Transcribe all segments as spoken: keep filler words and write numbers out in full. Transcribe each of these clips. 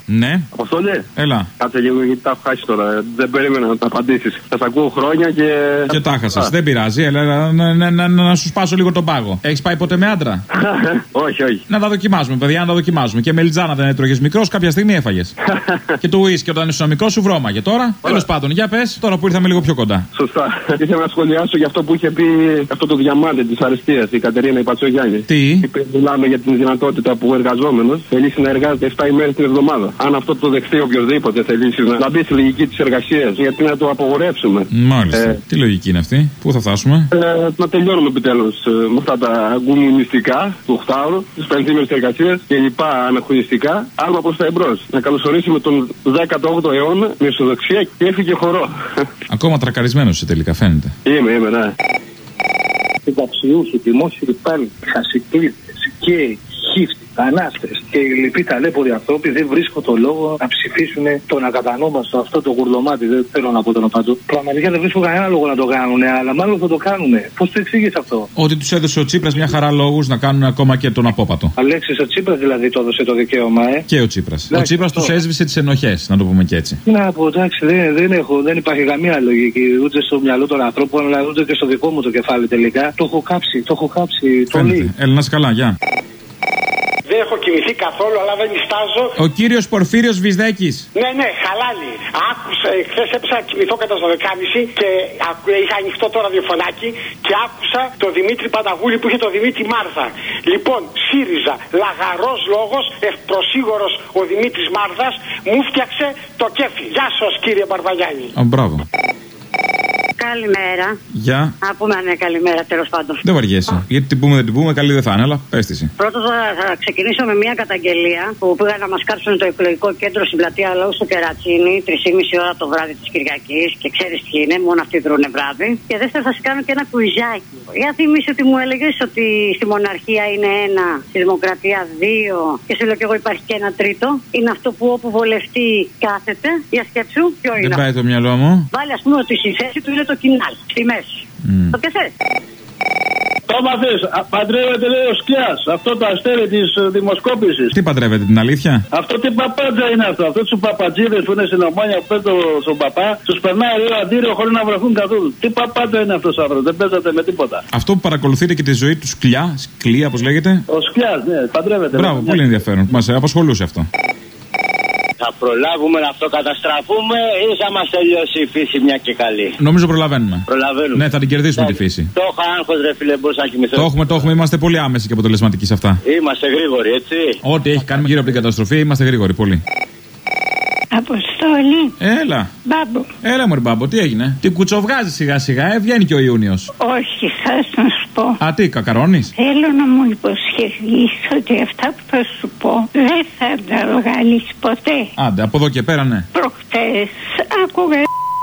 Ναι. Αποστολή. Έλα. Κάτσε λίγο γιατί τα έχω χάσει τώρα. Δεν περίμενα να τα απαντήσεις. Θα τα ακούω χρόνια και. Και τα χάσες. Δεν πειράζει. Έλα, να, να, να, να, να σου σπάσω λίγο τον πάγο. Έχεις πάει ποτέ με άντρα? Όχι, όχι. Να τα δοκιμάζουμε, παιδιά, να τα δοκιμάζουμε. Και μελιτζάνα δεν έτρωγες μικρός, κάποια στιγμή έφαγες. Και το ουίσκι όταν ήσουν μικρό σου βρώμαγε. Τώρα, τέλος πάντων, για πες, τώρα που ήρθαμε λίγο πιο κοντά. Σωστά. Ήθελα να σχολιάσω για αυτό που είχε πει αυτό το διαμάντι της αριστείας η Κατερίνα Πατσογιάννη. Τι? Είπε, μιλάμε για την δυνατότητα που ο εργαζόμενος θέλει να εργάζεται επτά ημέρες την εβδομάδα. Αν αυτό το δεχτεί οποιοδήποτε θελήσει να μπει στη λογική της εργασίας, γιατί να το απογορεύσουμε. Μάλιστα. Ε, Τι λογική είναι αυτή, πού θα φτάσουμε? Ε, να τελειώνουμε επιτέλους ε, με αυτά τα κομμουνιστικά του οχτάωρου, της πενθήμερης εργασίας και λοιπά αναχρονιστικά. Άλμα προς τα εμπρός. Να καλωσορίσουμε τον δέκατο όγδοο αιώνα με ισοδοξία και έφυγε χορό. Ακόμα τρακαρισμένος είσαι τελικά, φαίνεται. Είμαι, είμαι, ναι. Συνταξιούχοι, δημόσιοι υπάλληλοι, χασικλίτες και χίφτοι, ανάστες και οι λοιποί ταλέποροι άνθρωποι δεν βρίσκω το λόγο να ψηφίσουν τον ακατανόμαστο αυτό το γουρλωμάτι. Δεν θέλω να πω τον οπαντού. Πραγματικά δεν βρίσκω κανένα λόγο να το κάνουν, αλλά μάλλον θα το κάνουν. Πώς το εξήγησε αυτό? Ότι τους έδωσε ο Τσίπρας μια χαρά λόγους να κάνουν ακόμα και τον απόπατο. Αλέξης, ο Τσίπρας δηλαδή το έδωσε το δικαίωμα, ε. Και ο Τσίπρας. Ναι, ο Τσίπρας τους έσβησε τις ενοχές, να το πούμε και έτσι. Τι να πω, εντάξει, δεν, δεν, έχω, δεν υπάρχει καμία λογική ούτε στο μυαλό των ανθρώπων, αλλά ούτε και στο δικό μου το κεφάλι τελικά. Το έχω κάψει, το έχω κάψει πολύ. Έλα να είσαι καλά, γεια. Δεν έχω κοιμηθεί καθόλου, αλλά δεν νιστάζω. Ο κύριος Πορφύριος Βυσδέκης. Ναι, ναι, χαλάλι. Άκουσα, χθες έπεσα να κοιμηθώ κατά το δεκάμιση και είχα ανοιχτό το ραδιοφωνάκι και άκουσα το Δημήτρη Πανταγούλη που είχε το Δημήτρη Μάρθα. Λοιπόν, ΣΥΡΙΖΑ, λαγαρός λόγος, ευπροσίγωρος ο Δημήτρης Μάρθας, μου φτιάξε το κέφι. Γεια σας, κύριε Μπαρβαγιάννη. Α, μπράβο. Καλημέρα. Γεια. Α, πούμε ναι, καλημέρα, τέλος πάντων. Δεν βαριέσαι. Γιατί την πούμε, δεν την πούμε, καλή δεν θα είναι, αλλά πες τη. Πρώτον, θα ξεκινήσω με μια καταγγελία που πήγαν να μας κάψουν το εκλογικό κέντρο στην πλατεία Λαού στο Κερατσίνι, τρεις και μισή ώρα το βράδυ της Κυριακής. Και ξέρεις τι είναι, μόνο αυτοί δρούνε βράδυ. Και δεύτερον, θα σου κάνω και ένα κουιζάκι. Για θυμίσου ότι μου έλεγες ότι στη μοναρχία είναι ένα, στη δημοκρατία δύο. Και σου λέω κι εγώ υπάρχει και ένα τρίτο. Είναι αυτό που όπου βολευτή κάθεται. Για σκέψου, ποιο είναι? Δεν πάει το μυαλό μου. Βάλει, ας πούμε, ότι στη θέση του είναι το κοινάλ, στη μέση. Mm. Το πιασες? Το μαθες, παντρεύεται λέει ο Σκιάς, αυτό το αστέρι της δημοσκόπησης. Τι παντρεύεται, την αλήθεια? Αυτό τι παπάντζα είναι αυτό, αυτό τους παπατζίδες που είναι στην Ομόνια που παίρνουν στον παπά, τους περνάει λίγο αντίριο χωρίς να βρεθούν καθόλου. Τι παπάντζα είναι αυτός ο άνθρωπος, δεν παίζατε με τίποτα. Αυτό που παρακολουθείτε και τη ζωή του Σκλιά, Σκλία όπως λέγεται. Ο Σκιάς, ναι, παντρεύεται. Μπράβο, πολύ ενδιαφέρον, μας απασχολούσε αυτό. Θα προλάβουμε να αυτοκαταστραφούμε ή θα μας τελειώσει η φύση μια και καλή? Νομίζω προλαβαίνουμε. Προλαβαίνουμε. Ναι, θα την κερδίσουμε τη φύση. Το έχω άγχος, ρε φίλε, μπορούσα να κοιμηθώ. Το έχουμε, το έχουμε. Είμαστε πολύ άμεσοι και αποτελεσματικοί σε αυτά. Είμαστε γρήγοροι, έτσι. Ό,τι έχει κάνει γύρω από την καταστροφή, είμαστε γρήγοροι, πολύ. Αποστόλη. Έλα. Μπάμπο. Έλα, μωρή μπάμπο, τι έγινε? Την κουτσοβγάζει σιγά σιγά, ε, βγαίνει και ο Ιούνιος. Όχι, θα να σου πω. Α, τι, κακαρώνεις? Θέλω να μου υποσχεθείς ότι αυτά που θα σου πω δεν θα τα βγάλεις ποτέ. Άντε, από εδώ και πέρα, ναι. Προχτές άκουγα.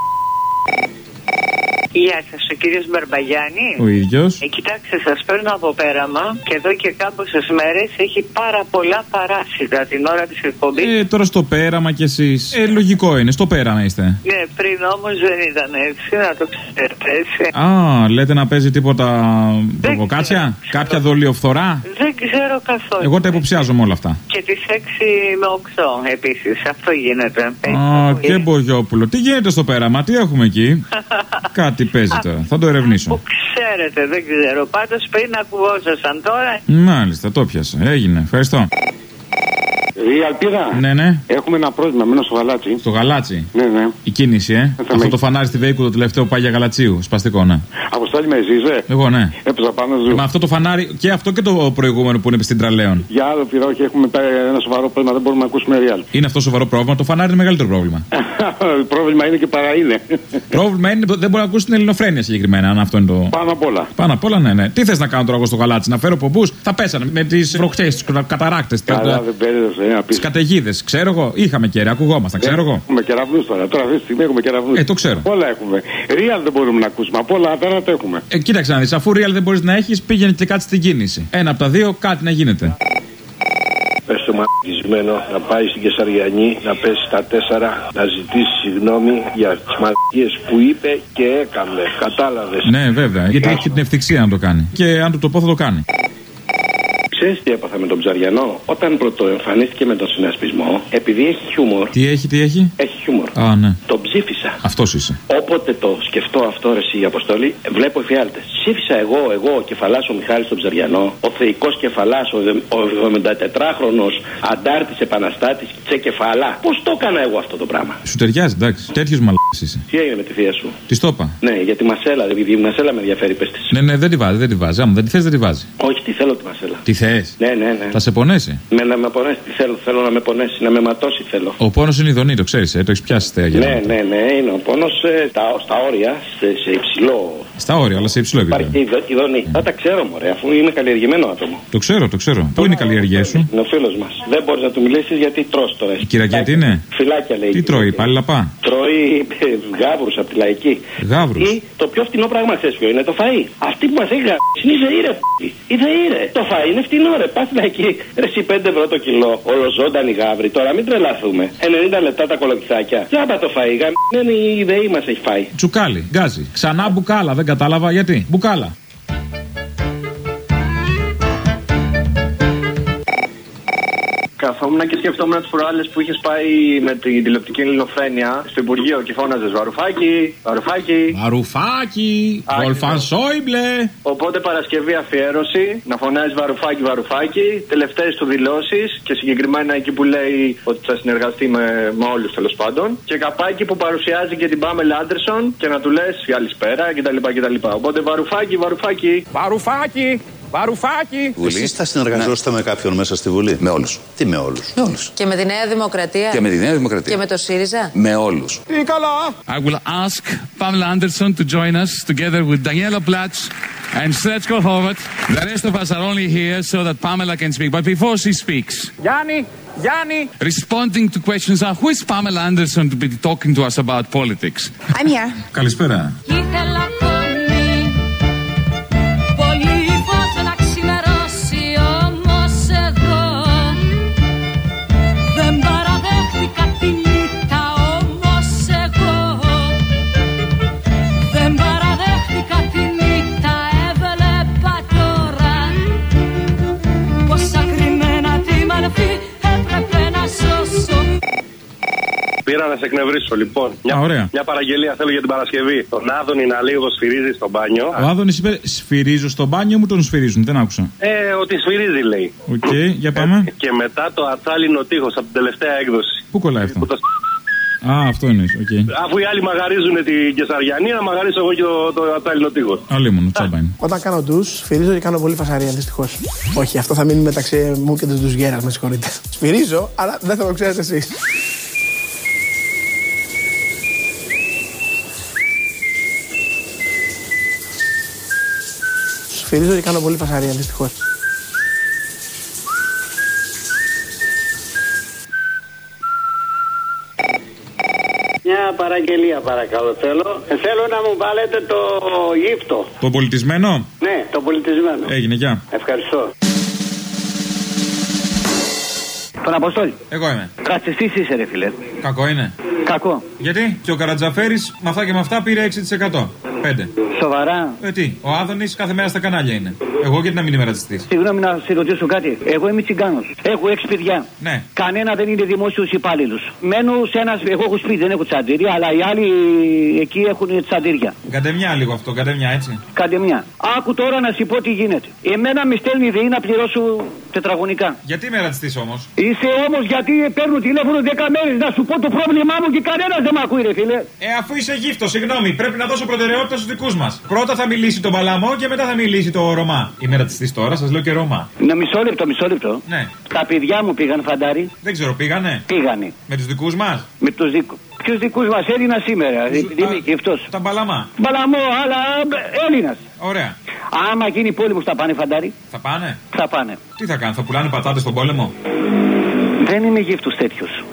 Γεια σας, ο κύριος Μπαρμπαγιάννη. Ο ίδιος. Ε, κοιτάξτε, σας παίρνω από πέραμα και εδώ και κάμποσες μέρες έχει πάρα πολλά παράσιτα την ώρα της εκπομπής. Ε, τώρα στο πέραμα κι εσείς. Ε, λογικό είναι, στο πέραμα είστε. Ναι, πριν όμως δεν ήταν έτσι, να το ξέρετε, έτσι. Α, λέτε να παίζει τίποτα προβοκάτσια, κάποια δολιοφθορά. Δεν ξέρω καθόλου. Εγώ τα υποψιάζομαι όλα αυτά. Και τις έξι με οκτώ επίσης, αυτό γίνεται. Α, και Μπογιόπουλο. Τι γίνεται στο πέραμα, τι έχουμε εκεί? Κάτι παίζει τώρα, θα το ερευνήσω. Που ξέρετε, δεν ξέρω. Πάντως πριν ακουγόσασταν τώρα. Μάλιστα, το πιάσα. Έγινε, ευχαριστώ. Η Αλπίδα. Ναι, ναι. Έχουμε ένα πρόβλημα, μένω στο Γαλάτσι. Στο Γαλάτσι. Ναι, ναι. Η κίνηση, ε. Θα Αυτό με... το φανάρι στη Βέικου το τελευταίο πάει για Γαλατσίου. Σπαστικό, ναι. Αποστόλη με ζήσε. Εγώ, ναι. Έπαιζα πάνω σου. Με αυτό το φανάρι και αυτό και το προηγούμενο που είναι στην Τραλέων. Για άλλο πειρά, όχι, έχουμε ένα σοβαρό πρόβλημα, δεν μπορούμε να ακούσουμε real. Είναι αυτό σοβαρό πρόβλημα. Το φανάρι είναι μεγαλύτερο πρόβλημα. Πρόβλημα είναι και παρά είναι. Πρόβλημα είναι δεν μπορεί να ακούσει την ελληνοφρένεια συγκεκριμένα, αν αυτό είναι το. Πάνω απ' όλα. Πάνω απ' όλα, ναι, ναι. Τι θες να κάνω τώρα εγώ στο Γαλάτσι, να φέρω πομπούς? Θα πέσανε με τις βροχές, τους καταράκτες, τις καταιγίδες. Ξέρω εγώ, είχαμε καιρά, ακουγόμασταν, ξέρω εγώ. Έχουμε κεραυνούς τώρα, τώρα αυτή τη στιγμή έχουμε κεραυνούς. Ε, το ξέρω. Όλα έχουμε. Real δεν μπορούμε να ακούσουμε, απ' όλα δεν τα έχουμε. Ε, κοίταξε να δεις, αφού real δεν μπορείς να έχεις, πήγαινε και κάτι στην κίνηση. Ένα από τα δύο, κάτι να γίνεται. Πες το μαλακισμένο να πάει στην Κεσαριανή, να πέσει στα τέσσερα, να ζητήσει συγγνώμη για τις μαλακίες που είπε και έκανε. Κατάλαβες? Ναι, βέβαια, γιατί έχει την ευθυξία να το κάνει. Και αν του το πω θα το κάνει. Ξέρεις τι έπαθα με τον Ψαριανό? Όταν πρωτοεμφανίστηκε με τον συνασπισμό, επειδή έχει χιούμορ. Τι έχει, τι έχει? Έχει χιούμορ. Α, ναι. Τον ψήφισα. Αυτός είσαι. Όποτε το σκεφτώ αυτό, ρε εσύ, Αποστόλη, βλέπω εφιάλτες. Ψήφισα εγώ, εγώ, ο Κεφαλάς ο Μιχάλης τον Ψαριανό, ο θεϊκός Κεφαλάς, ο εβδομηντατετράχρονος αντάρτης επαναστάτης Τσε Κεφαλά. Πώς το έκανα εγώ αυτό το πράγμα? Σου ταιριάζει, εντάξει. Τέτοιος μαλάκας είσαι. Τι έγινε με τη θεία σου? Τη το είπα. Ναι, για τη μασέλα, επειδή η μασέλα με ενδιαφέρει, πες της. Ναι, ναι, δεν τη βάζει, δεν τη βάζει. Άμα δεν τη θες, δεν τη βάζει. Όχι, τι θέλω τη μασέλα. Τι θες? Ναι, ναι, ναι. Θα σε πονέσει. Με να με πονέσει, τι θέλω, θέλω να με πονέσει, να με ματώσει θέλω. Ο πόνος είναι ειδονή, το ξέρεις, ε, το έχεις πιάσει θέα. Ναι, ναι, ναι, είναι ο πόνος ε, στα, στα όρια, σε, σε υψηλό. Στα όρια, αλλά σε υψηλό επίπεδο. Υπάρχει ειδονή. Mm. Θα τα ξέρω, μωρέ, αφού είμαι καλλιεργημένο άτομο. Το ξέρω, το ξέρω. Πού είναι η καλλιεργία σου? Είναι ο φίλος μας. Δεν μπορείς να του μιλήσεις γιατί τρως τώρα. Η Κυριακή τι είναι? Φυλάκια λέει. Τι τρώει, πάλι λαπά? Τρώει γάβρους από τη λαϊκή. Γάβρους. Ή το πιο φτηνό πράγμα ξέρεις ποιο είναι? Το φαΐ. Αυτή που μας έχει γράψει είναι η Ζαΐρε. Η Ζαΐρε. Το φαΐ είναι φτηνό, ρε. Πας στη λαϊκή. Ρε εσύ πέντε ευρώ το κιλό. Ολοζώντανη γάβρη. Τώρα μην τρελαθούμε. ενενήντα λεπτά τα κολοκυθάκια. Τζάμπα το φαΐ. Είναι η ΔΕΗ μας έχει φάει. Τσουκάλι, γκάζι. Ξανά μπουκάλα. Δεν κατάλαβα γιατί. Μπουκάλα. Καθόμουν και σκεφτόμουν τις προάλλες που είχες πάει με την τηλεοπτική ελληνοφρένεια στο Υπουργείο και φώναζες Βαρουφάκι, Βαρουφάκι. Βαρουφάκι, Βολφαν Σόιμπλε. Οπότε Παρασκευή αφιέρωση, να φωνάζεις Βαρουφάκι, Βαρουφάκι, τελευταίες του δηλώσεις και συγκεκριμένα εκεί που λέει ότι θα συνεργαστεί με, με όλους τέλος πάντων. Και καπάκι που παρουσιάζει και την Πάμελα Άντερσον και να του λες καλησπέρα κτλ. κτλ. Οπότε Βαρουφάκι, Βαρουφάκι. Βαρουφάκι. Βαρουφάκι! Εσείς θα συνεργαζόσαστε ναι. με κάποιον μέσα στη Βουλή? Με όλους. Τι με όλους? Με όλους. Και με τη Νέα Δημοκρατία. Και με τη Νέα Δημοκρατία. Και με το ΣΥΡΙΖΑ. Με όλους. Τι καλά! I will ask Pamela Anderson to join us together with Daniela Platz and Sretsko Horvat. The rest of us are only here so that Pamela can speak. But before she speaks, Yanni, Yanni, responding to questions are who is Pamela Anderson to be talking to us about politics? I'm here. Καλησπέρα. Πήρα να σε εκνευρίσω, λοιπόν. Μια, Α, μια παραγγελία θέλω για την Παρασκευή. Τον Άδωνη να λίγο σφυρίζει στο μπάνιο. Ο Άδωνης είπε σφυρίζω στο μπάνιο, μου τον σφυρίζουν, δεν άκουσα. Ε, ότι σφυρίζει λέει. Οκ, okay, για πάμε. Ε, και μετά το ατσάλινο τείχος από την τελευταία έκδοση. Πού κολλάει αυτό? Το... Α, αυτό εννοείς, οκ. Okay. Αφού οι άλλοι μαγαρίζουν την Κεσαριανή, να μαγαρίσω εγώ και το, το ατσάλινο τείχος. Αλίμονο, τσάμπα είναι. Όταν κάνω ντους, σφυρίζω και κάνω πολύ φασαρία, δυστυχώς. Όχι, αυτό θα μείνει μεταξύ μου και του ντους γέρας, με συγχωρείτε. Σφυρίζω, αλλά δεν θα το ξέρετε εσείς. Σφυρίζω και κάνω πολύ φασαρία, δυστυχώς. Μια παραγγελία παρακαλώ θέλω. Ε, θέλω να μου βάλετε το γύφτο. Το πολιτισμένο? Ναι, το πολιτισμένο. Έγινε, γεια. Ευχαριστώ. Τον Αποστόλη. Εγώ είμαι. Ρατσιστής είσαι ρε φίλε. Κακό είναι. Κακό. Γιατί? Και ο Καρατζαφέρης με αυτά και με αυτά πήρε έξι τοις εκατό. πέντε. Σοβαρά. Ε, τι, ο Άδωνης κάθε μέρα στα κανάλια είναι. Εγώ γιατί να μην είμαι ρατσιστής? Συγγνώμη να σε ρωτήσω κάτι. Εγώ είμαι τσιγκάνος. Έχω έξι παιδιά. Ναι. Κανένα δεν είναι δημόσιος υπάλληλος. Μένω σε ένα. Εγώ έχω σπίτι, δεν έχω τσαντήρια, αλλά οι άλλοι εκεί έχουν τσαντήρια. Καντεμιά λίγο αυτό, καντεμιά έτσι. Καντεμιά. Άκου τώρα να σου πω τι γίνεται. Εμένα με στέλνει η ΔΕΗ να πληρώσω τετραγωνικά. Γιατί είμαι ρατσιστής όμως? Είσαι όμως γιατί παίρνω τηλέφωνο δέκα μέρες να σου πω το πρόβλημά μου και κανένας δεν με ακούει, ρε φίλε. Ε, αφού είσαι γύφτο, συγγνώμη, πρέπει να δώσω προτεραιότητα στους δικούς μας. Πρώτα θα μιλήσει το Παλαμό και μετά θα μιλήσει το Ρωμά. Είμαι ρατσιστής τώρα, σας λέω και Ρωμά. Να μισό λεπτό, μισό λεπτό. Ναι. Τα παιδιά μου πήγαν φαντάρι. Δεν ξέρω, πήγανε. Πήγανε. Με τους δικούς μας. Με τους δικούς. Ποιους δικούς μας, Έλληνα σήμερα. Είμαι και αυτός. Τα Μπαλαμά. Μπαλαμό, αλλά Έλληνας. Ωραία. Άμα γίνει πόλεμος θα πάνε φαντάρι. Θα πάνε. Θα πάνε. Τι θα κάνουν, θα πουλάνε πατάτες στον πόλεμο? Δεν είμαι γύφτος τέτοιος.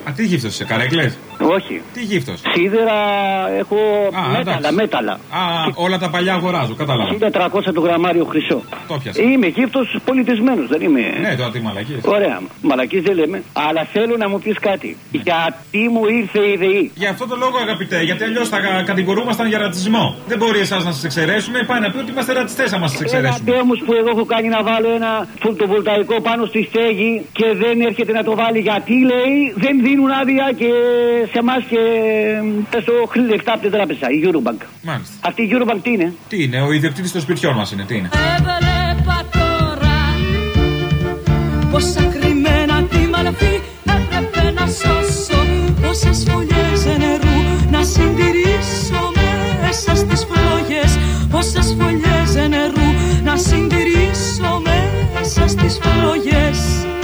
Α, τι γύφτος είσαι, καρέκλες? Όχι. Τι γύφτος? Σίδερα έχω. Α, μέταλλα, εντάξει. μέταλλα. Α, όλα τα παλιά αγοράζω, κατάλαβα. χίλια τριακόσια το γραμμάριο χρυσό. Το πιάσα. Είμαι γύφτος πολιτισμένος, δεν είμαι. Ναι, τώρα τι μαλακίες. Ωραία, μαλακίες δεν λέμε. Αλλά θέλω να μου πεις κάτι. Γιατί μου ήρθε η ΔΕΗ. Για αυτό το λόγο, αγαπητέ, γιατί αλλιώς θα κα- κατηγορούμασταν για ρατσισμό. Δεν μπορεί εσάς να σας εξαιρέσουμε, πάει να πει ότι είμαστε ρατσιστές άμα σας εξαιρέσουμε. Ένα τέμος που εγώ έχω κάνει να βάλω ένα φωτοβολταϊκό πάνω στη στέγη και δεν έρχεται να το βάλει γιατί λέει δεν δίνουν άδεια και σε εμάς και πες το λεφτά από την τράπεζα, η Eurobank. Μάλιστα. Αυτή η Eurobank τι είναι? Τι είναι, ο ιδιοκτήτης των σπιτιών μας είναι, τι είναι? Έβλεπα τώρα πόσα κρυμμένα τη μαλαφή έπρεπε να σώσω, πόσες φωλιές νερού να συντηρήσω μέσα στις φλόγες, πόσες φωλιές νερού να συντηρήσω μέσα στις φλόγες.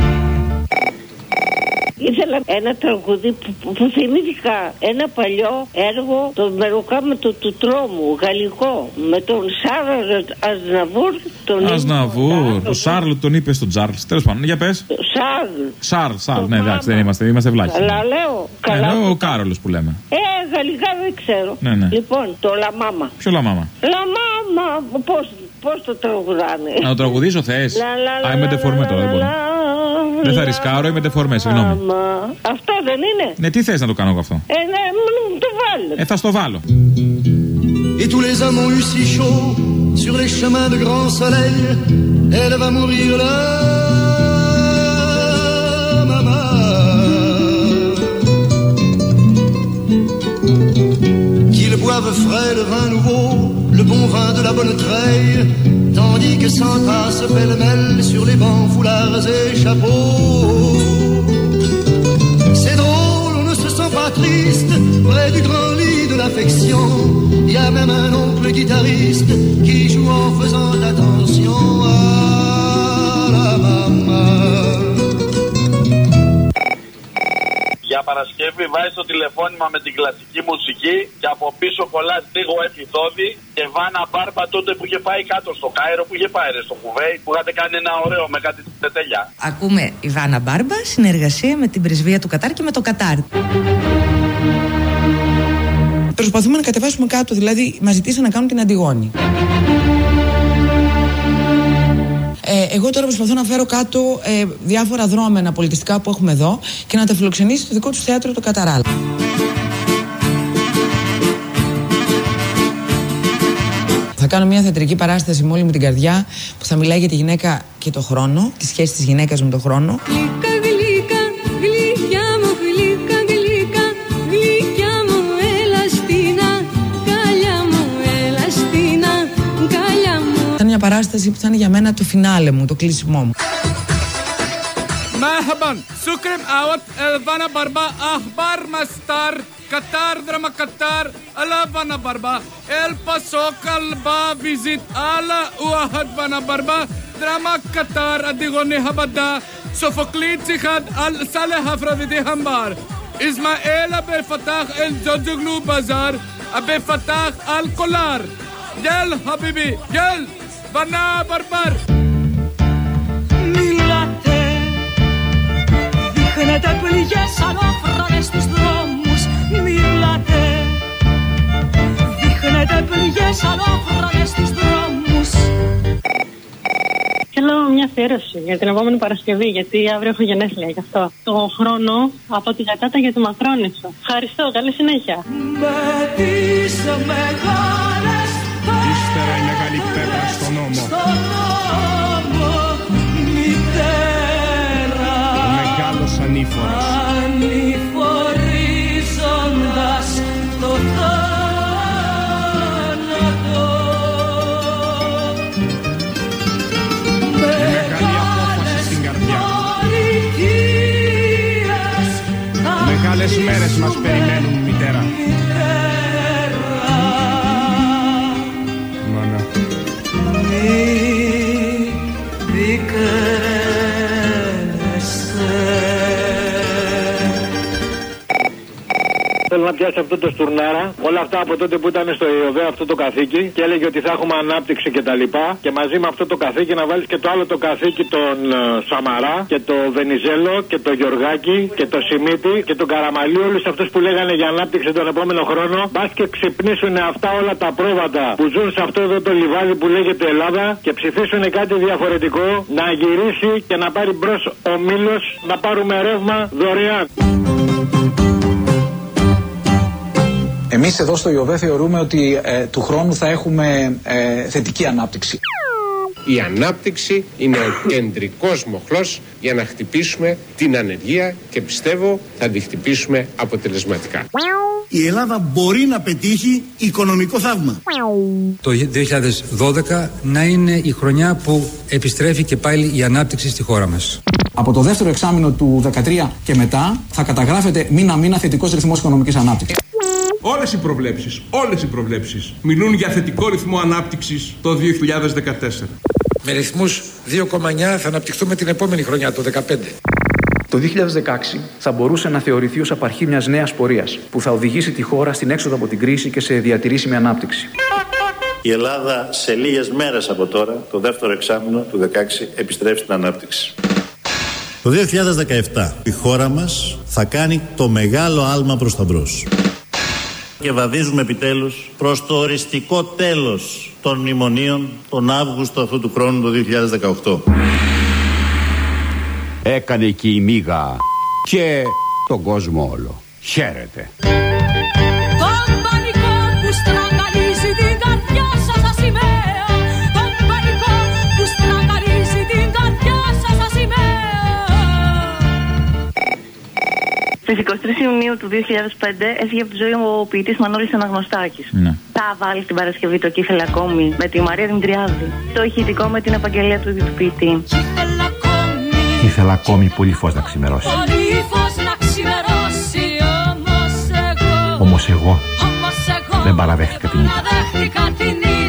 Ήθελα ένα τραγούδι που, που, που θυμήθηκα ένα παλιό έργο, το μεροκάματο του τρόμου, γαλλικό, με τον Σάρλ Αζναβούρ. Τον Αζναβούρ. Ο Σάρλ τον είπε στον Τζάρλ. Τέλος πάντων, για πες. Σάρλ. Σάρλ, Σάρλ. Ναι, εντάξει, δεν είμαστε, είμαστε βλάχοι. Καλά λέω. Καλά. Ναι, ο Κάρολος που λέμε. Ε, γαλλικά δεν ξέρω. Ναι, ναι. Λοιπόν, το Λαμάμα. Ποιο Λαμάμα? Λαμάμα. Πώς, πώς το τραγουδάνε? Να το τραγουδήσω θες? Λα, λα, Α, είμαι τεφορμέ τώρα, δεν μπορώ. Δεν θα ρισκάρω, είμαι τεφορμέ, συγγνώμη. Αυτό δεν είναι? Ναι, τι θες να το κάνω εγώ αυτό? Ε, ναι, μου το βάλω. Ε, θα στο βάλω. Et tous les hommes ont eu si chaud sur les chemins de grand soleil. Elle va mourir là, maman. Qu'ils boivent frais le vin nouveau, le bon vin de la bonne treille, tandis que s'entassent pêle-mêle sur les bancs, foulards et chapeaux. C'est drôle, on ne se sent pas triste près du grand lit de l'affection. Il y a même un oncle guitariste qui joue en faisant attention à la maman. Για Παρασκευή βάζει το τηλεφώνημα με την κλασική μουσική και από πίσω κολλάς λίγο εφηθόδη και Βάνα Μπάρμπα τότε που είχε πάει κάτω στο Κάιρο, που είχε πάει ρε, στο Κουβέι, που είχατε κάνει ένα ωραίο με κάτι τετέλια. Ακούμε η Βάνα Μπάρμπα, συνεργασία με την πρεσβεία του Κατάρ και με το Κατάρ. Προσπαθούμε να κατεβάσουμε κάτω, δηλαδή μας ζητήσαν να κάνουν την Αντιγόνη. Ε, εγώ τώρα προσπαθώ να φέρω κάτω ε, διάφορα δρόμενα πολιτιστικά που έχουμε εδώ και να τα φιλοξενήσει στο δικό του θέατρο το Καταράλ. Θα κάνω μια θεατρική παράσταση με όλη μου την καρδιά που θα μιλάει για τη γυναίκα και το χρόνο, τη σχέση της γυναίκας με τον χρόνο. Γλυκά, γλυκά, γλυκιά μου, γλυκά, γλυκά, γλυκιά μου, έλα στην αγκαλιά μου, έλα στην αγκαλιά μου. Θα είναι μια παράσταση που θα είναι για μένα το φινάλε μου, το κλείσιμό μου. مرحبا شكرا اوت الفانا بربا اخبار مستر قطار درما قطار الفانا بربا الباسو كلبا فيزيت على واحد فانا بربا درما قطار اديغوني هبدا سوفوكليتسي خد الصالح افروديتي همبار اسماعيل ابي فتاح الجوجلو بازار ابي فتاح الكولار يل حبيبي يل فانا بربر Δείχνετε πληγές αλόφρονες στους δρόμους, μιλάτε. Δείχνετε πληγές αλόφρονες στους δρόμους. Θέλω μια αφιέρωση για την επόμενη Παρασκευή, γιατί αύριο έχω γενέθλια γι' αυτό. Το χρόνο από τη γατάτα για τη Μακρόνισσο. Ευχαριστώ, καλή συνέχεια. Με τις μεγάλες ύστερα η μεγάλη πέτρα στον νόμο. Στον νόμο, μητέρα. Ο μεγάλος ανήφορος. Ανηφορίζοντας το θάνατο. Η μεγάλη απόφαση στην καρδιά. Μεγάλες μέρες μας περιμένουν, μητέρα. Μάνα. Θέλω να πιάσει αυτό το στουρνάρα. Όλα αυτά από τότε που ήταν στο ΙΟΒΕ αυτό το καθήκη και έλεγε ότι θα έχουμε ανάπτυξη και τα λοιπά. Και μαζί με αυτό το καθήκη να βάλει και το άλλο το καθήκη τον uh, Σαμαρά και το Βενιζέλο και το Γιωργάκη και το Σιμίτη και τον Καραμαλή. Όλου αυτού που λέγανε για ανάπτυξη τον επόμενο χρόνο. Μπα και ξυπνήσουν αυτά όλα τα πρόβατα που ζουν σε αυτό εδώ το λιβάδι που λέγεται Ελλάδα και ψηφίσουν κάτι διαφορετικό. Να γυρίσει και να πάρει μπρος ο Μήλος να πάρουμε ρεύμα δωρεάν. Εμείς εδώ στο ΙΟΒΕ θεωρούμε ότι ε, του χρόνου θα έχουμε ε, θετική ανάπτυξη. Η ανάπτυξη είναι ο κεντρικός μοχλός για να χτυπήσουμε την ανεργία και πιστεύω θα τη χτυπήσουμε αποτελεσματικά. Η Ελλάδα μπορεί να πετύχει οικονομικό θαύμα. Το δύο χιλιάδες δώδεκα να είναι η χρονιά που επιστρέφει και πάλι η ανάπτυξη στη χώρα μας. Από το δεύτερο εξάμηνο του δεκατρία και μετά θα καταγράφεται μήνα-μήνα θετικός ρυθμός οικονομικής ανάπτυξης. Όλες οι προβλέψεις, όλες οι προβλέψεις μιλούν για θετικό ρυθμό ανάπτυξης το δύο χιλιάδες δεκατέσσερα. Με ρυθμούς δύο κόμμα εννιά θα αναπτυχθούμε την επόμενη χρονιά, το δεκαπέντε. Το δύο χιλιάδες δεκαέξι θα μπορούσε να θεωρηθεί ως απαρχή μιας νέας πορείας που θα οδηγήσει τη χώρα στην έξοδο από την κρίση και σε διατηρήσιμη ανάπτυξη. Η Ελλάδα σε λίγες μέρες από τώρα, το δεύτερο εξάμηνο του δεκαέξι, επιστρέψει στην ανάπτυξη. Το δύο χιλιάδες δεκαεπτά η χώρα μας θα κάνει το μεγάλο άλμα προς τα μπρος. Και βαδίζουμε επιτέλους προς το οριστικό τέλος των μνημονίων τον Αύγουστο αυτού του χρόνου το δύο χιλιάδες δεκαοκτώ. Έκανε και η μίγα και τον κόσμο όλο. Χαίρετε. Τον πανικό που στραγγαλίζει την καρδιά σας τα σημαία. Τον πανικό που στραγγαλίζει την καρδιά σας τα σημαία. Στις εικοστή τρίτη Ιουνίου του δύο χιλιάδες πέντε έφυγε από τη ζωή ο ποιητής Μανώλης Αναγνωστάκης. Ναι. Θα βάλει την Παρασκευή το Κύθελα ακόμη με τη Μαρία Δημητριάδη. Το ηχητικό με την επαγγελία του ίδιου του ποιητή. Ήθελα ακόμη πολύ φως να ξημερώσει. Πολύ φως να ξημερώσει. Όμως εγώ, Όμως εγώ όμως εγώ δεν παραδέχτηκα την ήττα. παραδέχτηκα την ήττα.